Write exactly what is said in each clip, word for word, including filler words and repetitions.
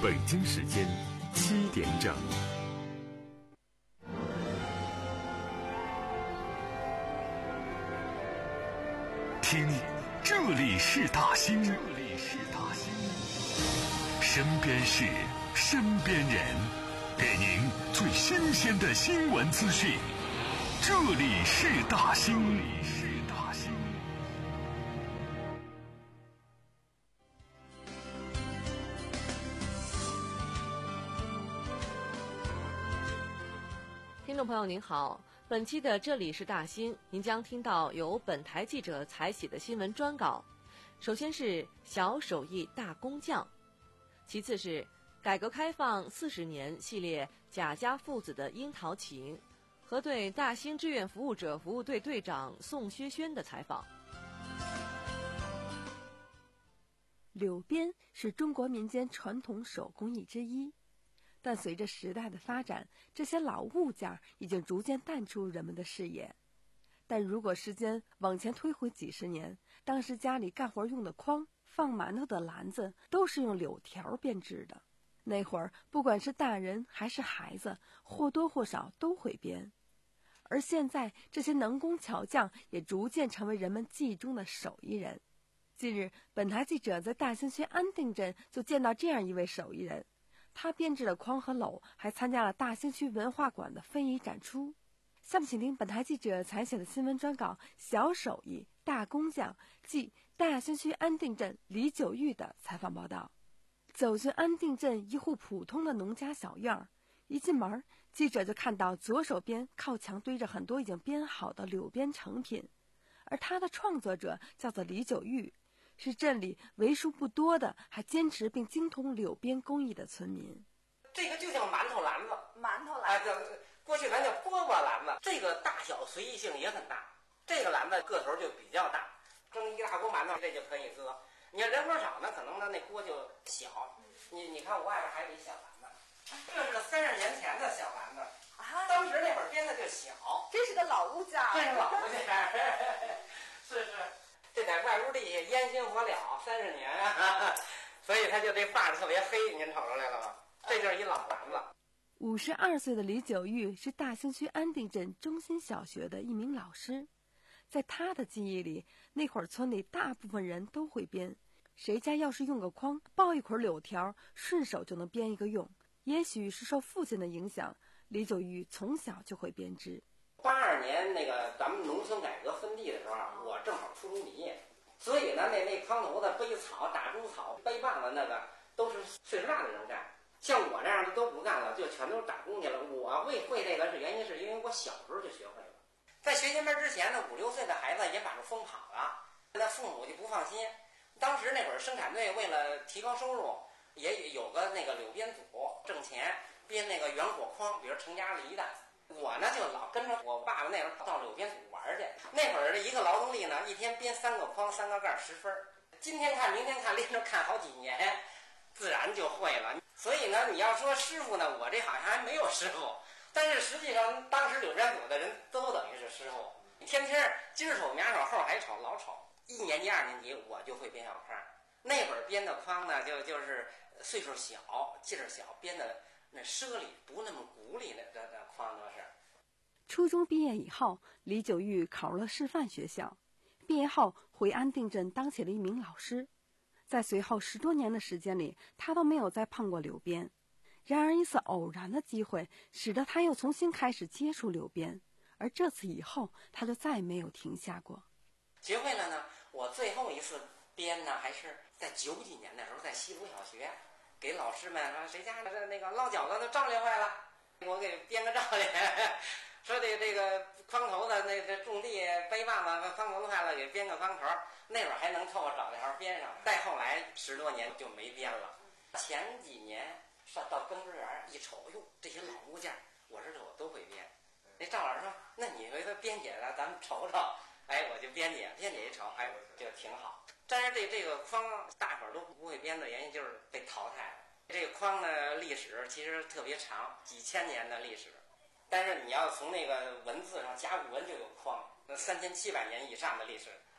北京时间七点整。听，这里是大兴，这里是大兴，身边事，身边人，给您最新鲜的新闻资讯。这里是大兴，这里是大兴。 听众朋友您好，本期的这里是大兴，您将听到由本台记者采写的新闻专稿。首先是小手艺大工匠，其次是改革开放四十年系列贾家父子的樱桃情和对大兴志愿服务者服务队队长宋薛轩的采访。 柳编是中国民间传统手工艺之一，但随着时代的发展，这些老物件已经逐渐淡出人们的视野。但如果时间往前推回几十年，当时家里干活用的筐、放馒头的篮子都是用柳条编织的。那会儿不管是大人还是孩子，或多或少都会编。而现在这些能工巧匠也逐渐成为人们记忆中的手艺人。近日，本台记者在大兴区安定镇就见到这样一位手艺人，他编制的筐和篓还参加了大兴区文化馆的非遗展出。下面请听本台记者采写的新闻专稿《小手艺大工匠》暨大兴区安定镇李九玉的采访报道。走进安定镇一户普通的农家小院儿，一进门，记者就看到左手边靠墙堆着很多已经编好的柳编成品，而他的创作者叫做李九玉，是镇里为数不多的还坚持并精通柳编工艺的村民。 这个就叫馒头篮子， 馒头篮子， 啊，过去咱叫饽饽篮子。这个大小随意性也很大，这个篮子个头就比较大，蒸一大锅馒头这就可以搁。你要人多少呢，可能呢那锅就小。你你看我外边还有一小篮子，这是三十年前的小篮子啊，当时那会儿编的就小。 这是个老物件， 这是老物件，是是。这在外屋地下烟熏火燎三十年啊，所以它就这把特别黑，您瞅出来了吗？这就是一老篮子。 五十二岁的李九玉是大兴区安定镇中心小学的一名老师，在他的记忆里，那会儿村里大部分人都会编，谁家要是用个筐抱一捆柳条，顺手就能编一个用。也许是受父亲的影响，李九玉从小就会编织。 八二年那个咱们农村改革分地的时候，我正好初中毕业，所以呢，那那筐头子、背草、打猪草、背棒子那个都是岁数大的人干。像我这样的都不干了，就全都打工去了。我会会这个是原因，是因为我小时候就学会了。在学前班之前呢，五六岁的孩子也把这疯跑了，那父母就不放心。当时那会儿生产队为了提高收入，也有个那个柳编组挣钱，编那个圆火筐，比如成家离的。我呢就老跟着我爸爸那会儿到柳编组玩去。那会儿的一个劳动力呢，一天编三个筐、三个盖十分。今天看，明天看，连着看好几年，自然就会了。所以呢，你要说师傅呢，我这好像还没有师傅，但是实际上当时柳编组的人都等于是师傅。天天今儿瞅明儿瞅后还瞅老瞅。一年级、二年级我就会编小筐，那会儿编的筐呢，就就是岁数小、劲儿小，编的那奢礼不那么鼓励的这这筐都是。 初中毕业以后，李九玉考入了师范学校，毕业后回安定镇当起了一名老师。在随后十多年的时间里，他都没有再碰过柳编。然而一次偶然的机会，使得他又重新开始接触柳编，而这次以后，他就再没有停下过。 学会了呢，我最后一次编呢，还是在九几年的时候，在西湖小学，给老师们说谁家的那个烙饺子都照例坏了，我给编个照例。说这这个筐头子那这种地背棒子筐头子坏了，给编个筐头，那会儿还能凑合找条编上。再后来十多年就没编了。前几年上到耕织园一瞅，哟，这些老物件，我说这我都会编。那赵老师说，那你回头编解了，咱们瞅瞅。哎，我就编解，编解一瞅，哎，就挺好。但是这这个筐大伙儿都不会编的原因就是被淘汰了。这个筐的历史其实特别长，几千年的历史。但是你要从那个文字上，甲骨文就有筐，那三千七百年以上的历史。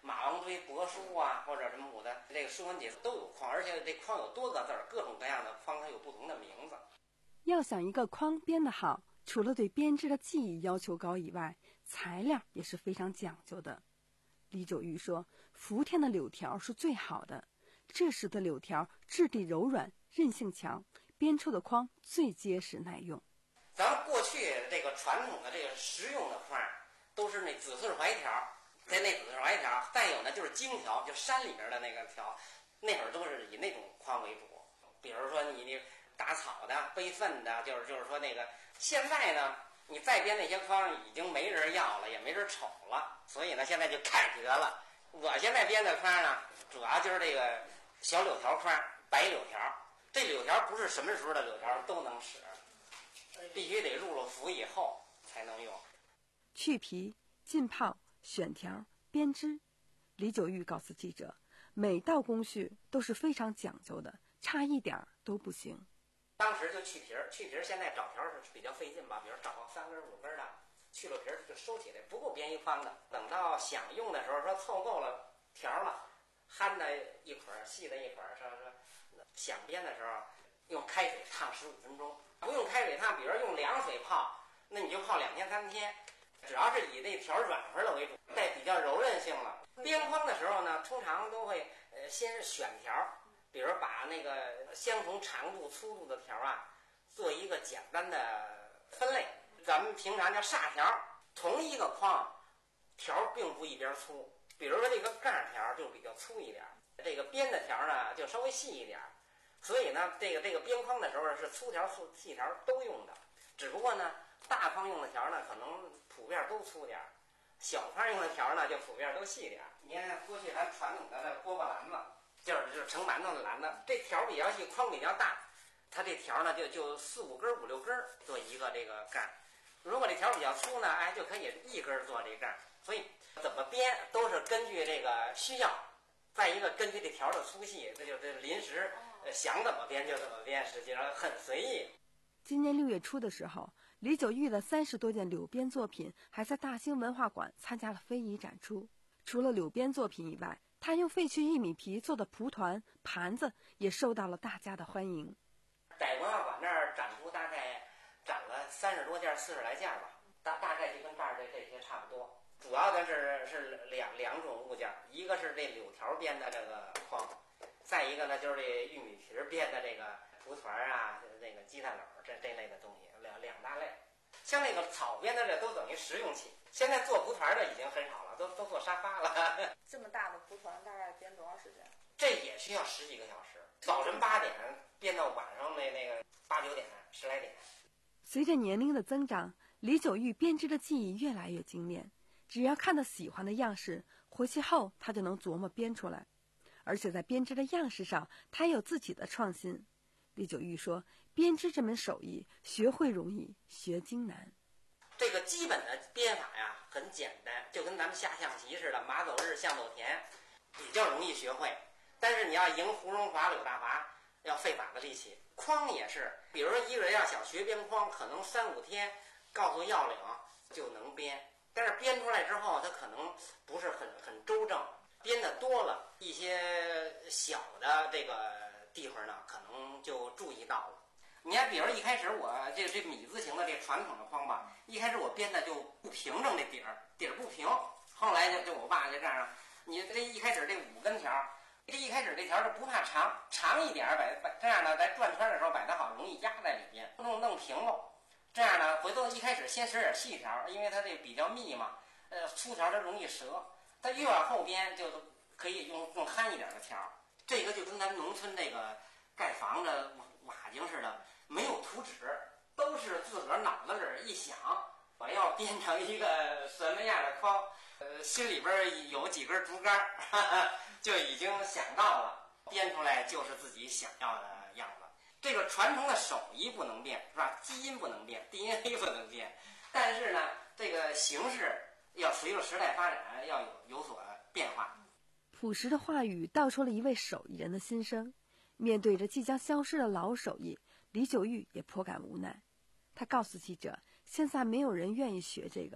马王堆帛书啊，或者什么的，这个《说文解字》都有框，而且这框有多个字儿，各种各样的框，它有不同的名字。 要想一个框编得好，除了对编织的技艺要求高以外，材料也是非常讲究的。李九玉说，福田的柳条是最好的，这时的柳条质地柔软，韧性强，编出的框最结实耐用。 咱们过去这个传统的这个实用的框，都是那紫穗槐条，在那紫穗槐条，再有呢就是荆条，就山里边的那个条，那会儿都是以那种框为主。比如说你那打草的、背粪的，就是就是说那个，现在呢，你再编那些框已经没人要了，也没人瞅了，所以呢，现在就改革了。我现在编的框呢，主要就是这个小柳条框，白柳条。这柳条不是什么时候的柳条都能使，必须得入了伏以后才能用。 去皮、浸泡、选条、编织，李九玉告诉记者，每道工序都是非常讲究的，差一点都不行。 当时就去皮儿，去皮儿现在找条是比较费劲吧，比如找三根五根的，去了皮儿就收起来，不够编一筐的。等到想用的时候，说凑够了条了，憨的一会儿，细的一会儿，说说想编的时候，用开水烫十五分钟，不用开水烫，比如用凉水泡，那你就泡两天三天。只要是以那条软和的为主，带比较柔韧性了。编筐的时候呢，通常都会呃先选条。比如把那个相同长度、粗度的条啊，做一个简单的分类。咱们平常叫煞条，同一个框，条并不一边粗。比如说这个杠条就比较粗一点，这个边的条呢就稍微细一点。所以呢，这个这个编框的时候是粗条、粗细条都用的。只不过呢，大框用的条呢可能普遍都粗点，小框用的条呢就普遍都细点。你看过去咱传统的那锅巴篮子。就是就是盛馒头的篮子，这条比较细，框比较大，它这条呢就就四五根五六根做一个这个杠。如果这条比较粗呢，哎，就可以一根做这杠。所以怎么编都是根据这个需要，再一个根据这条的粗细，这就是临时想怎么编就怎么编，实际上很随意。 今年六月初的时候，李九玉的三十多件柳编作品还在大兴文化馆参加了非遗展出。除了柳编作品以外，他用废去玉米皮做的蒲团、盘子也受到了大家的欢迎。 在文化馆那儿展出，大概展了三十多件、四十来件吧，大大概就跟这儿这这些差不多。主要的是是两两种物件，一个是这柳条编的这个框，再一个呢就是这玉米皮编的这个蒲团啊、那个鸡蛋篓这这类的东西，两两大类。像那个草编的这都等于实用器，现在做蒲团的已经很少了，都都做沙发了。 这么大的蒲团大概编多长时间？ 这也需要十几个小时，早晨八点编到晚上那那个八九点、十来点。 随着年龄的增长，李九玉编织的技艺越来越精炼，只要看到喜欢的样式，回去后他就能琢磨编出来。而且在编织的样式上，他有自己的创新。李九玉说，编织这门手艺学会容易，学精难。 这个基本的编法呀很简单，就跟咱们下象棋似的，马走日，象走田，比较容易学会。但是你要赢胡荣华、柳大华，要费把子力气。框也是，比如说一个人要想学编框，可能三五天告诉要领就能编，但是编出来之后，它可能不是很很周正。编的多了，一些小的这个地方呢，可能就注意到了。你看，比如一开始我这这米字形的这传统的框吧，一开始我编的就不平整，这底儿底儿不平。后来就就我爸就这样，你这一开始这五根条，这一开始这条就不怕长，长一点摆摆这样呢，在转圈的时候摆得好，容易压在里边，弄弄平喽。这样呢，回头一开始先使点细条，因为它这比较密嘛，呃，粗条它容易折。它越往后编就可以用更憨一点的条。这个就跟咱农村这个盖房子瓦井似的，没有图纸，都是自个儿脑子里一想，我要编成一个什么样的框，呃，心里边有几根竹竿，哈哈，就已经想到了，编出来就是自己想要的样子。这个传统的手艺不能变，是吧？基因不能变 ，D N A 不能变，但是呢，这个形式要随着时代发展要有有所变化。 朴实的话语道出了一位手艺人的心声。面对着即将消失的老手艺，李九玉也颇感无奈。他告诉记者，现在没有人愿意学这个，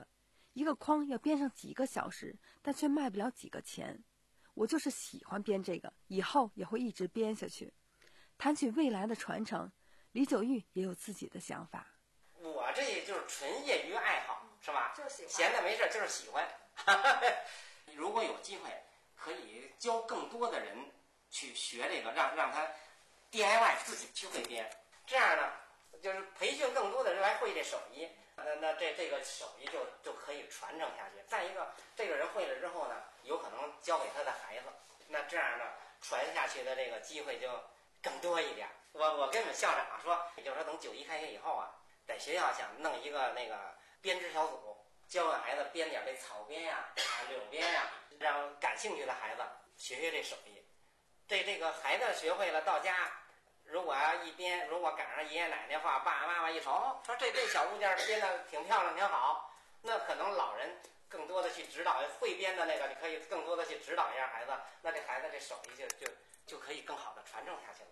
一个筐要编上几个小时，但却卖不了几个钱。我就是喜欢编这个，以后也会一直编下去。谈起未来的传承，李九玉也有自己的想法。 我这就是纯业余爱好，是吧？ 就喜欢， 闲的没事就是喜欢。如果有机会，可以教更多的人去学这个，让让他 D I Y 自己去会编。这样呢，就是培训更多的人来会这手艺，那那这这个手艺就就可以传承下去。再一个，这个人会了之后呢，有可能教给他的孩子，那这样呢，传下去的这个机会就更多一点。我我跟你们校长说，也就是说等九一开学以后啊，在学校想弄一个那个编织小组，教给孩子编点这草编呀、啊、柳编呀，让感兴趣的孩子学学这手艺。这这个孩子学会了，到家如果要一编，如果赶上爷爷奶奶话，爸爸妈妈一瞅，说这这小物件编的挺漂亮挺好，那可能老人更多的去指导，会编的那个你可以更多的去指导一下孩子，那这孩子这手艺就就就可以更好的传承下去了。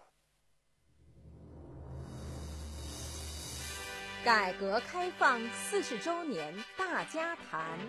改革开放四十周年大家谈。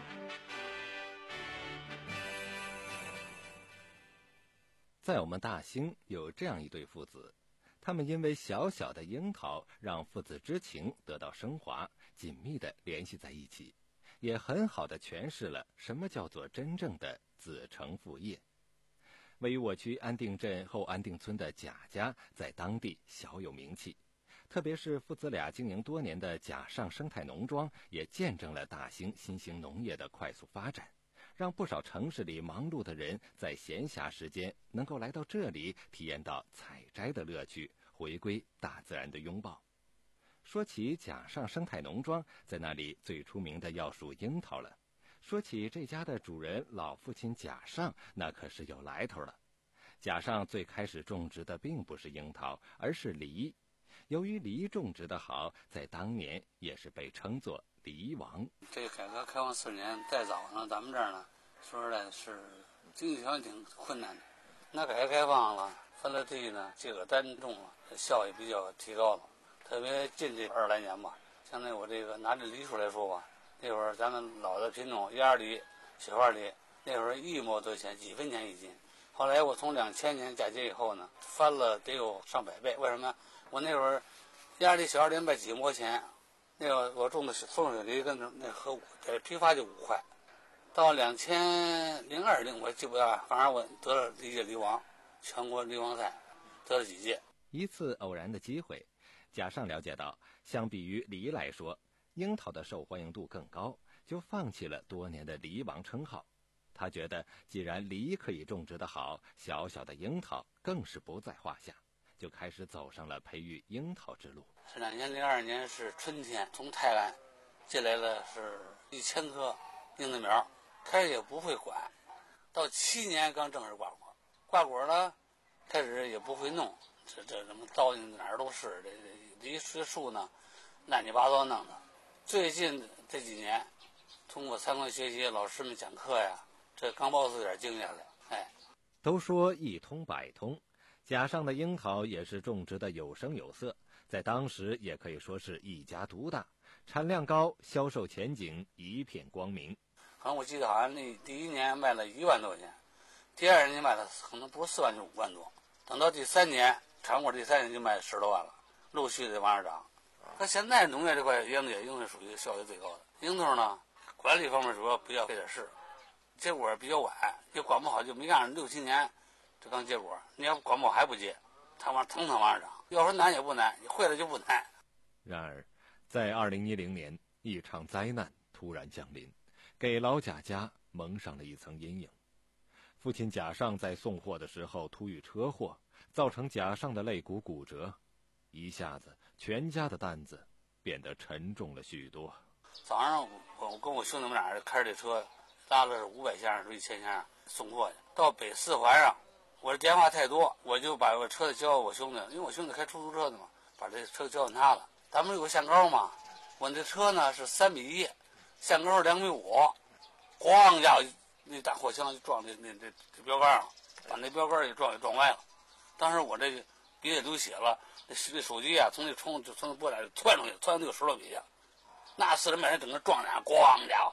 在我们大兴有这样一对父子，他们因为小小的樱桃让父子之情得到升华，紧密地联系在一起，也很好地诠释了什么叫做真正的子承父业。位于我区安定镇后安定村的贾家在当地小有名气，特别是父子俩经营多年的贾上生态农庄，也见证了大兴新型农业的快速发展，让不少城市里忙碌的人在闲暇时间能够来到这里，体验到采摘的乐趣，回归大自然的拥抱。说起贾上生态农庄，在那里最出名的要数樱桃了。说起这家的主人老父亲贾上，那可是有来头了。贾上最开始种植的并不是樱桃，而是梨。由于梨种植的好，在当年也是被称作梨王。 这个改革开放四十年再早呢，咱们这儿呢，说实在是经济条件挺困难的。那改革开放了，分了地呢，这个单种了，效益比较提高了。特别近这二十来年吧，相当于我这个拿这梨树来说吧，那会儿咱们老的品种鸭梨、雪花梨，那会儿一毛多钱，几分钱一斤。后来我从两千年嫁接以后呢，翻了得有上百倍。为什么？我那会儿鸭梨、小鸭梨卖几毛钱，那个我种的风水梨跟那和在批发就五块。到两千零二零我记不得，反正我得了历届梨王，全国梨王赛得了几届。 一次偶然的机会，贾上了解到，相比于梨来说，樱桃的受欢迎度更高，就放弃了多年的梨王称号。他觉得既然梨可以种植得好，小小的樱桃更是不在话下，就开始走上了培育樱桃之路。 是两千零二年是春天，从泰安进来了是一千棵樱桃苗，开始也不会管，到七年刚正式挂果。挂果呢，开始也不会弄，这这什么糟践哪儿都是，这这梨树呢乱七八糟弄的。最近这几年，通过参观学习，老师们讲课呀，这刚爆出点经验来。哎， 都说一通百通，贾上的樱桃也是种植的有声有色，在当时也可以说是一家独大，产量高，销售前景一片光明。 好像我记得好像那第一年卖了一万多块钱，第二年卖了可能不是四万就是五万多，等到第三年产果第三年就卖十多万了，陆续的往上涨。可现在农业这块樱也应该属于效益最高的。樱桃呢，管理方面主要比较费点事，结果比较晚，就管不好就没干上六七年，这刚结果。你要管不好还不结，它往腾腾往上涨。要说难也不难，你会了就不难。 然而，在二零一零年，一场灾难突然降临，给老贾家蒙上了一层阴影。父亲贾上在送货的时候突遇车祸，造成贾上的肋骨骨折，一下子全家的担子变得沉重了许多。 早上我我跟我兄弟们俩开着这车，拉了五百箱是一千箱送货去，到北四环上，我这电话太多，我就把我车子交给我兄弟，因为我兄弟开出租车的嘛，把这车交给他了。咱们有个限高嘛，我这车呢是三米一，限高是两米五，咣一下那大货箱就撞那那这这标杆上，把那标杆给撞给撞歪了。当时我这鼻子流血了，那那手机啊从那冲就从那玻璃就窜出去，窜到那个石头底下，那四人半人整个撞俩，咣家伙，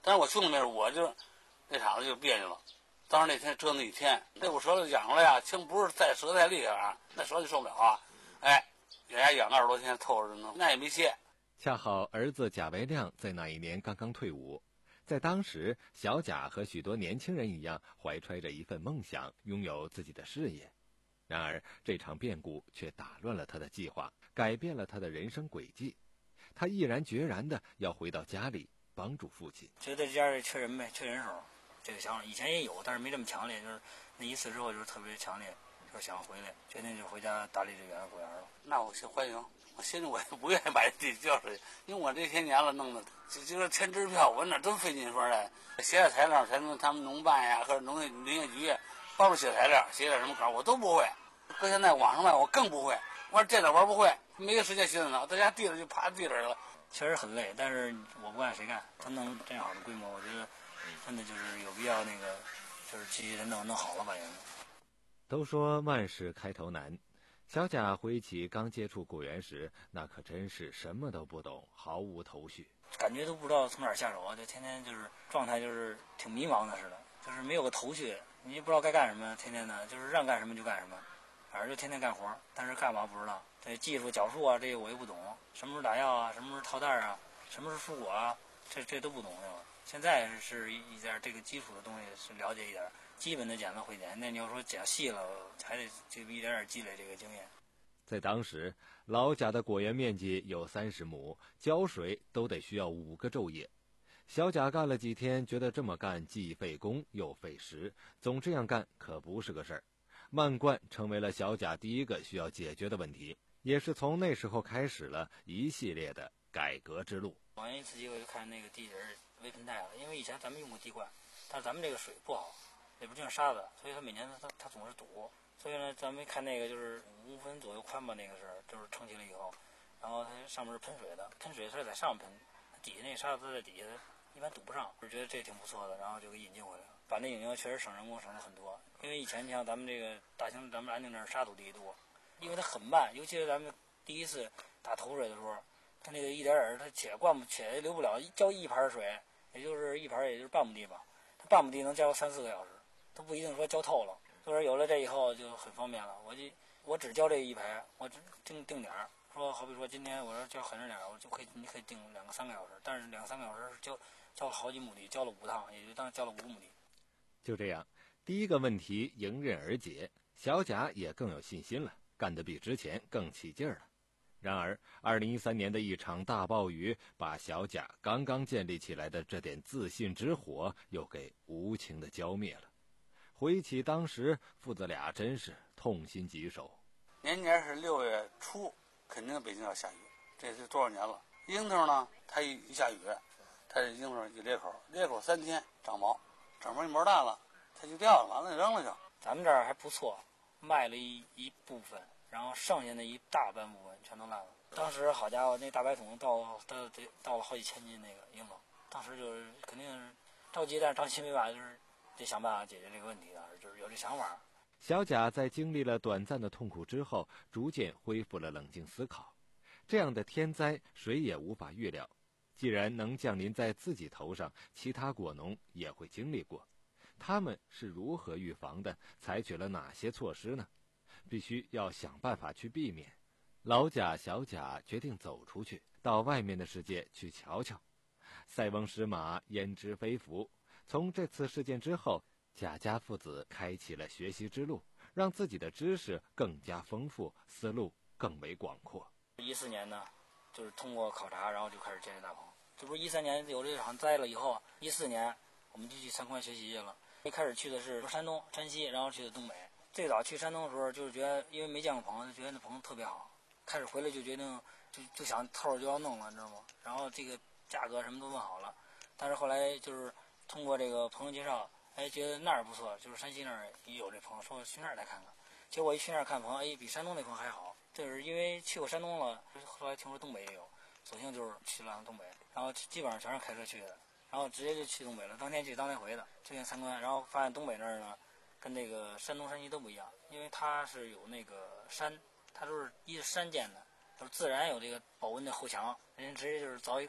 但是我兄弟没事，我就那场子就别扭了。当时那天折腾一天，那股舌头痒了呀，轻不是再折太厉害啊，那舌头就受不了啊。哎，给人家养二十多天，透着呢，那也没歇。 恰好儿子贾维亮在那一年刚刚退伍，在当时，小贾和许多年轻人一样，怀揣着一份梦想，拥有自己的事业。然而，这场变故却打乱了他的计划，改变了他的人生轨迹。他毅然决然地要回到家里帮助父亲。 觉得家里缺人呗，缺人手，这个想法以前也有，但是没这么强烈。就是那一次之后，就是特别强烈，就是想回来，决定就回家打理这园果园了。 那我先欢迎，我心里我也不愿意把这地交出去，因为我这些年了弄的，就就是填支票，我哪都费劲说的，写点材料才能他们农办呀或者农业林业局帮助写材料，写点什么稿我都不会。搁现在网上卖我更不会，我说这点玩不会，没个时间寻思呢，在家地里就趴地里了。 确实很累，但是我不干谁干？他弄这样好的规模，我觉得真的就是有必要那个，就是继续弄弄好了把园子。 都说万事开头难，小贾回忆起刚接触果园时，那可真是什么都不懂，毫无头绪， 感觉都不知道从哪儿下手啊，就天天就是状态就是挺迷茫的似的，就是没有个头绪，你也不知道该干什么，天天的就是让干什么就干什么，反正就天天干活，但是干嘛不知道。这技术脚术啊，这个我也不懂，什么时候打药啊，什么时候套袋啊，什么时候蔬果啊，这这都不懂。现在是一点这个基础的东西是了解一点，基本的讲的会讲，那你要说讲细了，还得就一点点积累这个经验。 在当时，老贾的果园面积有三十亩，浇水都得需要五个昼夜。小贾干了几天，觉得这么干既费工又费时，总这样干可不是个事儿。漫灌成为了小贾第一个需要解决的问题，也是从那时候开始了一系列的改革之路。 我一次机会就看那个地底微盆带了，因为以前咱们用过滴灌，但是咱们这个水不好，里边就是沙子，所以它每年它它总是堵。所以呢，咱们看那个就是五分左右宽吧，那个是就是撑起了以后，然后它上面是喷水的，喷水它是在上面喷，底下那个沙子在底下一般堵不上，就觉得这挺不错的，然后就给引进回来了。把那引进确实省人工省了很多，因为以前你像咱们这个大兴咱们安定那儿沙土地多，因为它很慢，尤其是咱们第一次打头水的时候，它那个一点点它且灌不且流不了，浇一盘水，也就是一盘也就是半亩地吧，它半亩地能浇三四个小时，它不一定说浇透了。所以有了这以后就很方便了，我就我只浇这一排，我只定定点儿，说好比说今天我说浇狠着点儿，我就可以你可以定两个三个小时，但是两三个小时浇浇了好几亩地，浇了五趟，也就当浇了五亩地。 就这样，第一个问题迎刃而解，小贾也更有信心了，干得比之前更起劲儿了。然而，二零一三年的一场大暴雨，把小贾刚刚建立起来的这点自信之火，又给无情地浇灭了。回忆起当时，父子俩真是痛心疾首。 年年是六月初，肯定北京要下雨，这是多少年了？樱桃呢，它一一下雨，它这樱桃一裂口，裂口三天长毛，长毛一毛大了，它就掉了，完了扔了就。 咱们这儿还不错，卖了一一部分，然后剩下的一大半部分全都烂了。当时好家伙，那大白桶到到得到了好几千斤那个樱桃，当时就是肯定是着急，但是着急没办法，就是得想办法解决这个问题的，就是有这想法。 小贾在经历了短暂的痛苦之后，逐渐恢复了冷静思考。这样的天灾，谁也无法预料。既然能降临在自己头上，其他果农也会经历过。他们是如何预防的？采取了哪些措施呢？必须要想办法去避免。老贾、小贾决定走出去，到外面的世界去瞧瞧。塞翁失马，焉知非福。从这次事件之后，贾家父子开启了学习之路，让自己的知识更加丰富，思路更为广阔。 一四年呢，就是通过考察，然后就开始建立大棚。这不是一三年有这场灾了以后，一四年我们就去参观学习去了。一开始去的是山东、山西，然后去的东北。最早去山东的时候，就是觉得因为没见过棚，就觉得那棚特别好。开始回来就决定就就想透就要弄了，你知道吗？然后这个价格什么都问好了，但是后来就是通过这个朋友介绍，哎，觉得那儿不错，就是山西那儿也有这棚，说去那儿来看看。结果一去那儿看棚，哎，比山东那棚还好。就是因为去过山东了，后来听说东北也有，索性就是去了东北，然后基本上全是开车去的，然后直接就去东北了，当天去当天回的，这边参观，然后发现东北那儿呢，跟那个山东、山西都不一样，因为它是有那个山，它都是依着山建的，就是自然有这个保温的后墙，人家直接就是凿一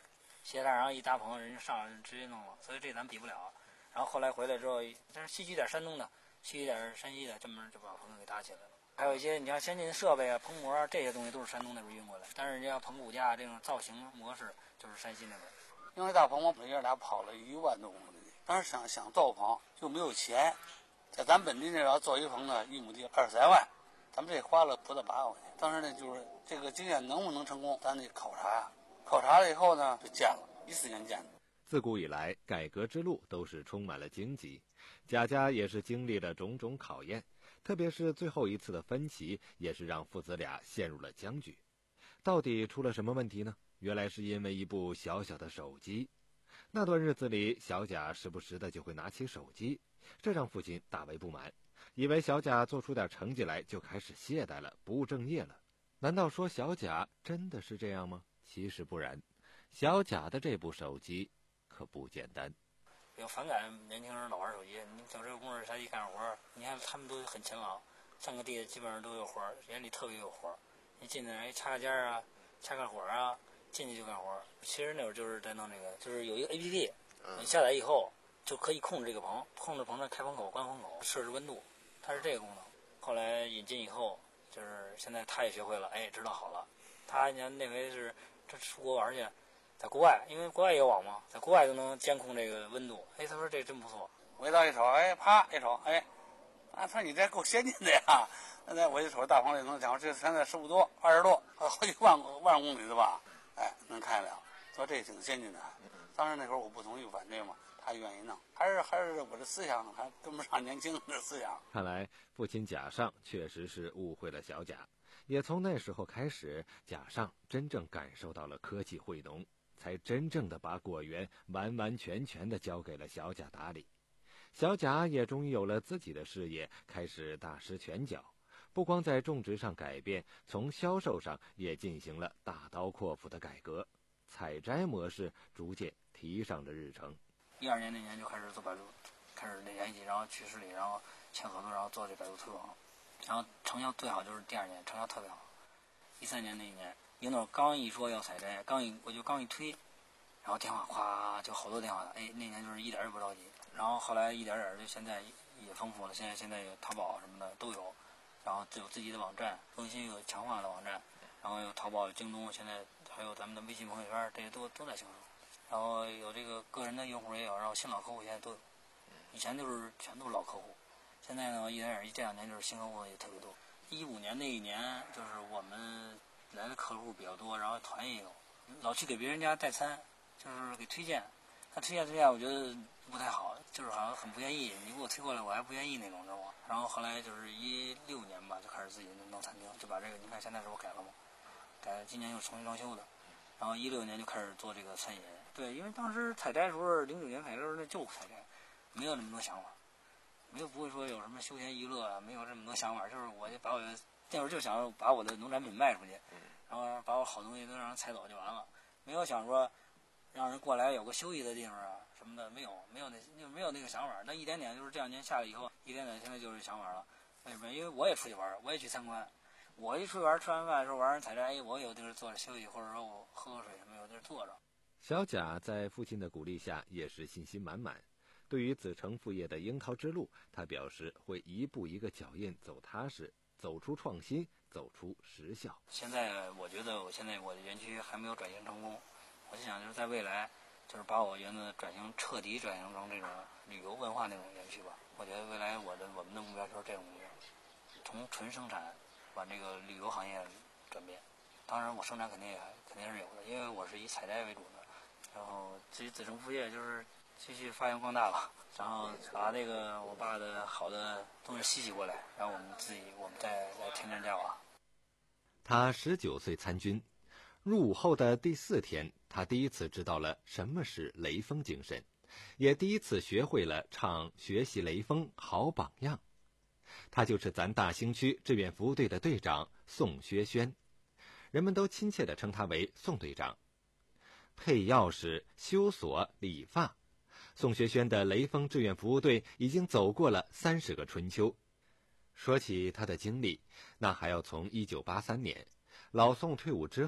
鞋带然后一搭棚，人家上来直接弄了，所以这咱比不了。然后后来回来之后，但是吸取点山东的，吸取点山西的，专门就把棚给搭起来了。还有一些你像先进的设备啊、棚模啊这些东西都是山东那边运过来，但是人家棚骨架这种造型模式就是山西那边。 因为大棚我们爷俩跑了一万多公里，当时想想造棚就没有钱，在咱本地那要造一棚呢，一亩地二三万，咱们这花了不到八万块钱。当时呢，就是这个经验能不能成功，咱得考察呀。考察了以后呢，就建了，一四年建的。 自古以来，改革之路都是充满了荆棘，贾家也是经历了种种考验，特别是最后一次的分歧，也是让父子俩陷入了僵局。到底出了什么问题呢？原来是因为一部小小的手机。那段日子里，小贾时不时的就会拿起手机，这让父亲大为不满，以为小贾做出点成绩来就开始懈怠了，不务正业了。难道说小贾真的是这样吗？其实不然，小贾的这部手机可不简单。 比较反感年轻人老玩手机，你找这个工人下去干活，你看他们都很勤劳，上个地基本上都有活，眼里特别有活。你进来插个尖啊，掐个火啊，进去就干活。其实那会儿就是在弄这个，就是有一个 A P P， 你下载以后就可以控制这个棚，控制棚的开风口、关风口，设置温度，它是这个功能。后来引进以后，就是现在他也学会了，哎，知道好了。他你看那回是这出国玩去，在国外，因为国外也有网嘛，在国外就能监控这个温度。哎，他说这真不错。 我一到一瞅，哎，啪一瞅，哎，啊，他说你这够先进的呀。现在我一瞅大棚里能讲，这现在十五多、二十多，好几万万公里的吧？哎，能看了，说这挺先进的。当时那会儿我不同意反对嘛，他愿意弄，还是还是我的思想还跟不上年轻人的思想。 看来父亲贾尚确实是误会了小贾，也从那时候开始，贾尚真正感受到了科技惠农，才真正的把果园完完全全的交给了小贾打理。小贾也终于有了自己的事业，开始大施拳脚。不光在种植上改变，从销售上也进行了大刀阔斧的改革，采摘模式逐渐提上了日程。 一二年那年就开始做百度，开始联系，然后去市里，然后签合作，然后做这百度推广，然后成效最好就是第二年，成效特别好。一三年那一年，领导刚一说要采摘，刚一我就刚一推，然后电话咵就好多电话了，哎，那年就是一点也不着急。然后后来一点点就现在也丰富了，现在现在有淘宝什么的都有。然后有自己的网站，更新有强化的网站，然后有淘宝、有京东，现在还有咱们的微信朋友圈，这些都都在销售。然后有这个个人的用户也有，然后新老客户现在都有。以前就是全都是老客户，现在呢一点点，这两年就是新客户也特别多。一五年那一年就是我们来的客户比较多，然后团也有，老去给别人家代餐，就是给推荐。他推荐推荐，我觉得不太好，就是好像很不愿意，你给我推过来，我还不愿意那种，知道吗？然后后来就是一六年吧，就开始自己弄餐厅，就把这个，你看现在这不改了吗？改，今年又重新装修的。然后一六年就开始做这个餐饮。对，因为当时采摘的时候，零九年采摘的时候那就采摘，没有那么多想法，没有不会说有什么休闲娱乐啊，没有这么多想法，就是我就把我那会儿就想把我的农产品卖出去，然后把我好东西都让人采走就完了，没有想说让人过来有个休息的地方啊什么的，没有没有那就没有那个想法。那一点点就是这两年下来以后，一点点现在就是想法了。为什么？因为我也出去玩，我也去参观。我一出去玩，吃完饭的时候玩人采摘，哎，我有地儿坐着休息，或者说我喝喝水什么，有地儿坐着。 小贾在父亲的鼓励下也是信心满满。对于子承父业的樱桃之路，他表示会一步一个脚印走踏实，走出创新，走出实效。 现在我觉得我现在我的园区还没有转型成功，我就想就是在未来，就是把我园子转型彻底转型成这种旅游文化那种园区吧。我觉得未来我的我们的目标就是这种目标，从纯生产把这个旅游行业转变。当然我生产肯定也肯定是有的，因为我是以采摘为主的。然后至于子承父业，就是继续发扬光大吧，然后把那个我爸的好的东西吸取过来，然后我们自己我们再再添砖加瓦。 他十九岁参军，入伍后的第四天，他第一次知道了什么是雷锋精神，也第一次学会了唱《学习雷锋好榜样》。他就是咱大兴区志愿服务队的队长宋学轩，人们都亲切地称他为宋队长。配钥匙、修锁、理发，宋学轩的雷锋志愿服务队已经走过了三十个春秋。说起他的经历，那还要从一九八三年老宋退伍之后，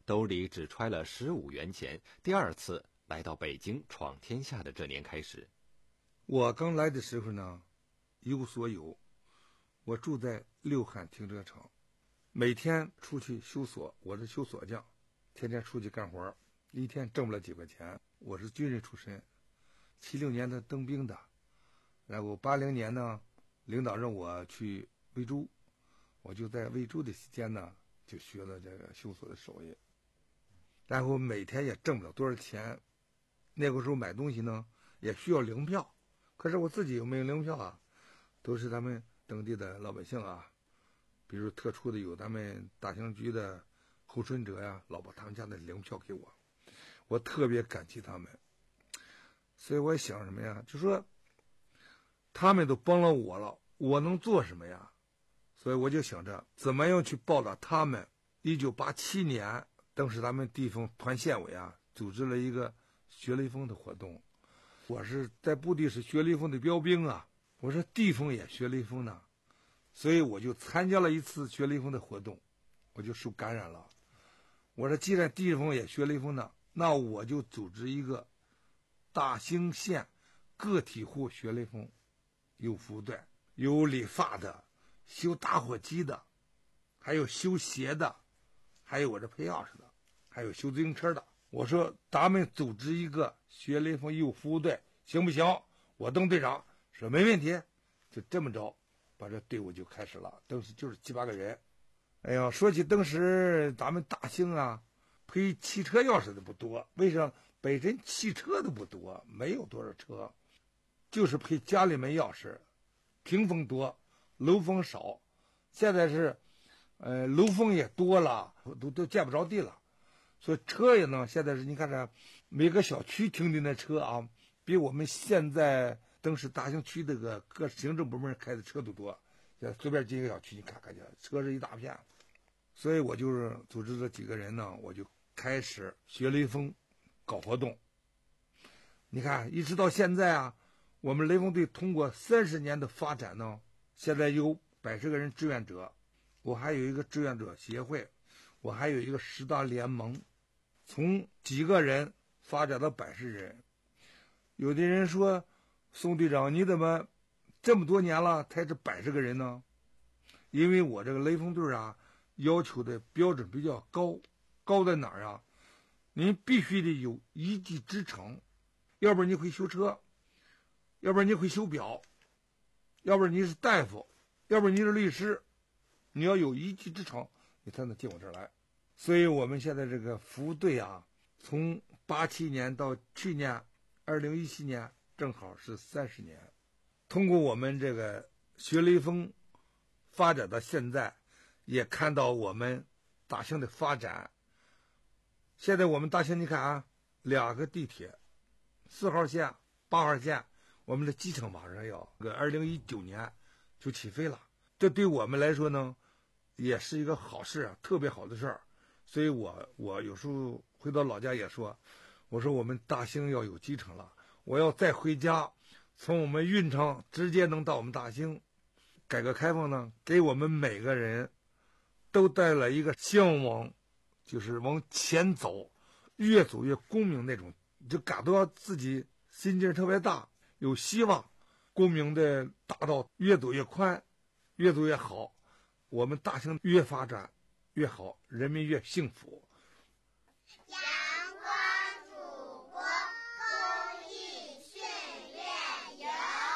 兜里只揣了十五元钱，第二次来到北京闯天下的这年开始。 我刚来的时候呢，有所有，我住在六汉停车场，每天出去修锁，我是修锁匠，天天出去干活，一天挣不了几块钱。我是军人出身，七六年的当兵的，然后八零年呢，领导让我去惠州，我就在惠州的期间呢，就学了这个修锁的手艺，然后每天也挣不了多少钱。那个时候买东西呢，也需要粮票，可是我自己又没有粮票啊，都是他们当地的老百姓啊，比如特殊的有咱们大兴局的候春者呀，老把他们家的粮票给我，我特别感激他们。所以我想什么呀，就说他们都帮了我了，我能做什么呀？所以我就想着怎么样去报答他们。一九八七年，当时咱们地方团县委啊，组织了一个学雷锋的活动。我是在部队是学雷锋的标兵啊，我说地方也学雷锋呢，所以我就参加了一次学雷锋的活动，我就受感染了。我说既然地方也学雷锋呢，那我就组织一个大兴县个体户学雷锋，有服务队，有理发的，修打火机的，还有修鞋的，还有我这配钥匙的，还有修自行车的。我说咱们组织一个学雷锋义务服务队行不行？我当队长，说没问题。就这么着把这队伍就开始了，当时就是七八个人。哎呀，说起当时咱们大兴啊，配汽车钥匙的不多，为啥？本身汽车的不多，没有多少车，就是配家里面钥匙。屏风多，楼房少。现在是呃楼房也多了，都都见不着地了。所以车也呢，现在是你看这每个小区停的那车啊，比我们现在当时大兴区这个各行政部门开的车都多。现在随便进一个小区，你看看去，车是一大片。所以我就是组织了几个人呢，我就开始学雷锋搞活动。你看，一直到现在啊，我们雷锋队通过三十年的发展呢，现在有百十个人志愿者，我还有一个志愿者协会，我还有一个十大联盟。从几个人发展到百十人。有的人说，宋队长你怎么这么多年了才是百十个人呢？因为我这个雷锋队啊，要求的标准比较高。高在哪儿啊？您必须得有一技之长，要不然你会修车，要不然你会修表，要不然你是大夫，要不然你是律师，你要有一技之长，你才能进我这儿来。所以我们现在这个服务队啊，从八七年到去年二零一七年，正好是三十年。通过我们这个学雷锋发展到现在，也看到我们大兴的发展。现在我们大兴你看啊，两个地铁，四号线、八号线，我们的机场马上要个二零一九年就起飞了。这对我们来说呢，也是一个好事啊，特别好的事儿。所以我我有时候回到老家也说，我说我们大兴要有机场了，我要再回家，从我们运城直接能到我们大兴。改革开放呢，给我们每个人都带来一个向往，就是往前走，越走越光明那种，就感到自己心劲特别大，有希望，光明的大道越走越宽，越走越好，我们大兴越发展越好，人民越幸福。 阳光祖国公益训练营。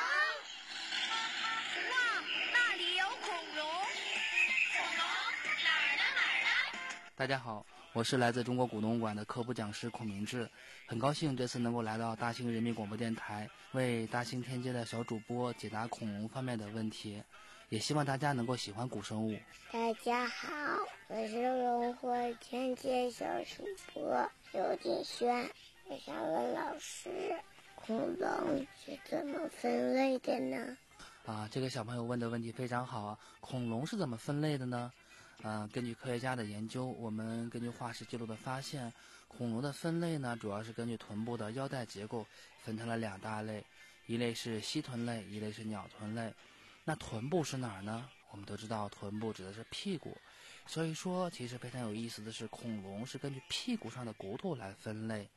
哇，那里有恐龙！ 恐龙哪儿呢哪儿呢？ 大家好，我是来自中国古农馆的科普讲师孔明志，很高兴这次能够来到大兴人民广播电台，为大兴天街的小主播解答恐龙方面的问题。也希望大家能够喜欢古生物。 大家好，我是荣获天街小主播刘景轩。我想问老师，恐龙是怎么分类的呢？ 啊，这个小朋友问的问题非常好啊！恐龙是怎么分类的呢？呃，根据科学家的研究，我们根据化石记录的发现，恐龙的分类呢，主要是根据臀部的腰带结构分成了两大类，一类是蜥臀类，一类是鸟臀类。那臀部是哪儿呢？我们都知道臀部指的是屁股， 所以说，其实非常有意思的是，恐龙是根据屁股上的骨头来分类。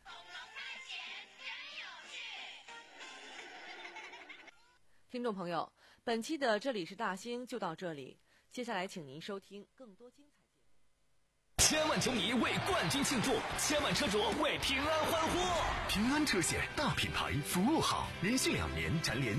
听众朋友，本期的这里是大兴就到这里，接下来请您收听更多精彩节目。 千万球迷为冠军庆祝，千万车主为平安欢呼。平安车险大品牌，服务好，连续两年蝉联